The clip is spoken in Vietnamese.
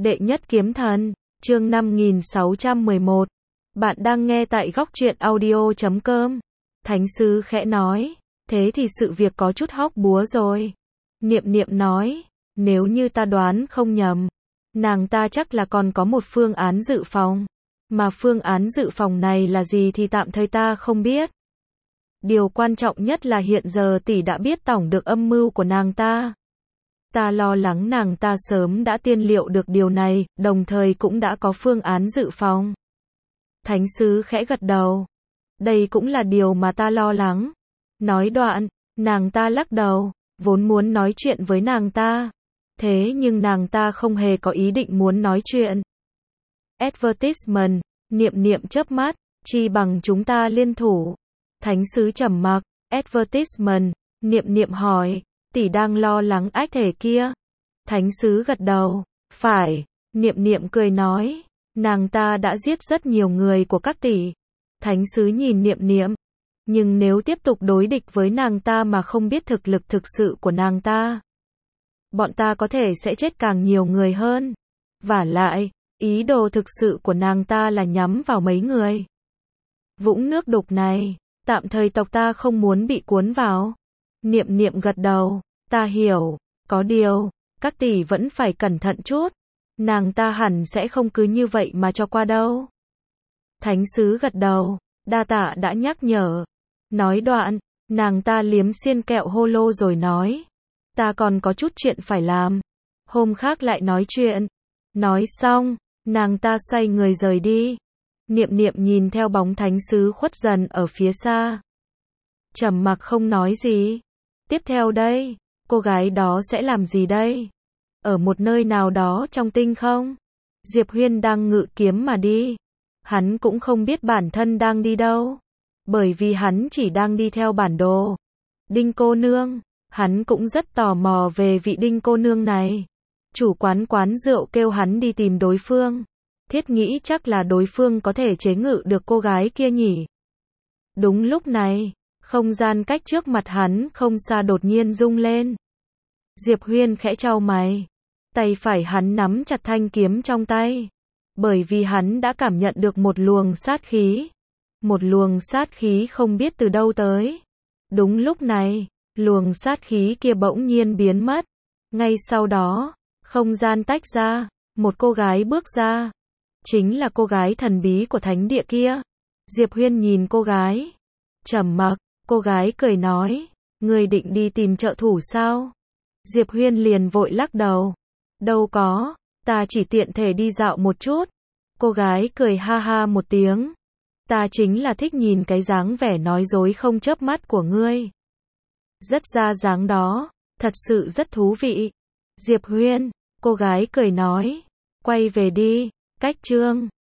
Đệ nhất kiếm thần, chương 5611. Bạn đang nghe tại góc truyện audio.com. Thánh sứ khẽ nói, thế thì sự việc có chút hóc búa rồi. Niệm Niệm nói, nếu như ta đoán không nhầm, nàng ta chắc là còn có một phương án dự phòng. Mà phương án dự phòng này là gì thì tạm thời ta không biết. Điều quan trọng nhất là hiện giờ tỷ đã biết tổng được âm mưu của nàng ta. Ta lo lắng nàng ta sớm đã tiên liệu được điều này, đồng thời cũng đã có phương án dự phòng. Thánh sứ khẽ gật đầu. Đây cũng là điều mà ta lo lắng. Nói đoạn, nàng ta lắc đầu, vốn muốn nói chuyện với nàng ta. Thế nhưng nàng ta không hề có ý định muốn nói chuyện. Advertisement, Niệm Niệm chớp mắt, chi bằng chúng ta liên thủ. Thánh sứ trầm mặc. Advertisement, Niệm Niệm hỏi, tỷ đang lo lắng ách thể kia. Thánh sứ gật đầu, phải. Niệm Niệm cười nói, nàng ta đã giết rất nhiều người của các tỷ. Thánh sứ nhìn Niệm Niệm, nhưng nếu tiếp tục đối địch với nàng ta mà không biết thực lực thực sự của nàng ta, bọn ta có thể sẽ chết càng nhiều người hơn. Vả lại, ý đồ thực sự của nàng ta là nhắm vào mấy người. Vũng nước đục này, tạm thời tộc ta không muốn bị cuốn vào. Niệm Niệm gật đầu, ta hiểu, có điều, các tỷ vẫn phải cẩn thận chút. Nàng ta hẳn sẽ không cứ như vậy mà cho qua đâu. Thánh sứ gật đầu, đa tạ đã nhắc nhở. Nói đoạn, nàng ta liếm xiên kẹo hô lô rồi nói, ta còn có chút chuyện phải làm. Hôm khác lại nói chuyện. Nói xong, nàng ta xoay người rời đi. Niệm Niệm nhìn theo bóng thánh sứ khuất dần ở phía xa. Trầm mặc không nói gì. Tiếp theo đây, cô gái đó sẽ làm gì đây? Ở một nơi nào đó trong tinh không? Diệp Huyên đang ngự kiếm mà đi. Hắn cũng không biết bản thân đang đi đâu. Bởi vì hắn chỉ đang đi theo bản đồ. Đinh cô nương, hắn cũng rất tò mò về vị Đinh cô nương này. Chủ quán rượu kêu hắn đi tìm đối phương. Thiết nghĩ chắc là đối phương có thể chế ngự được cô gái kia nhỉ. Đúng lúc này, không gian cách trước mặt hắn không xa đột nhiên rung lên. Diệp Huyên khẽ chau mày. Tay phải hắn nắm chặt thanh kiếm trong tay. Bởi vì hắn đã cảm nhận được một luồng sát khí. Một luồng sát khí không biết từ đâu tới. Đúng lúc này, luồng sát khí kia bỗng nhiên biến mất. Ngay sau đó, không gian tách ra, một cô gái bước ra. Chính là cô gái thần bí của thánh địa kia. Diệp Huyên nhìn cô gái. Trầm mặc, cô gái cười nói, ngươi định đi tìm trợ thủ sao? Diệp Huyên liền vội lắc đầu. Đâu có, ta chỉ tiện thể đi dạo một chút. Cô gái cười ha ha một tiếng. Ta chính là thích nhìn cái dáng vẻ nói dối không chớp mắt của ngươi. Rất ra dáng đó, thật sự rất thú vị. Diệp Huyên, cô gái cười nói, quay về đi, cách chương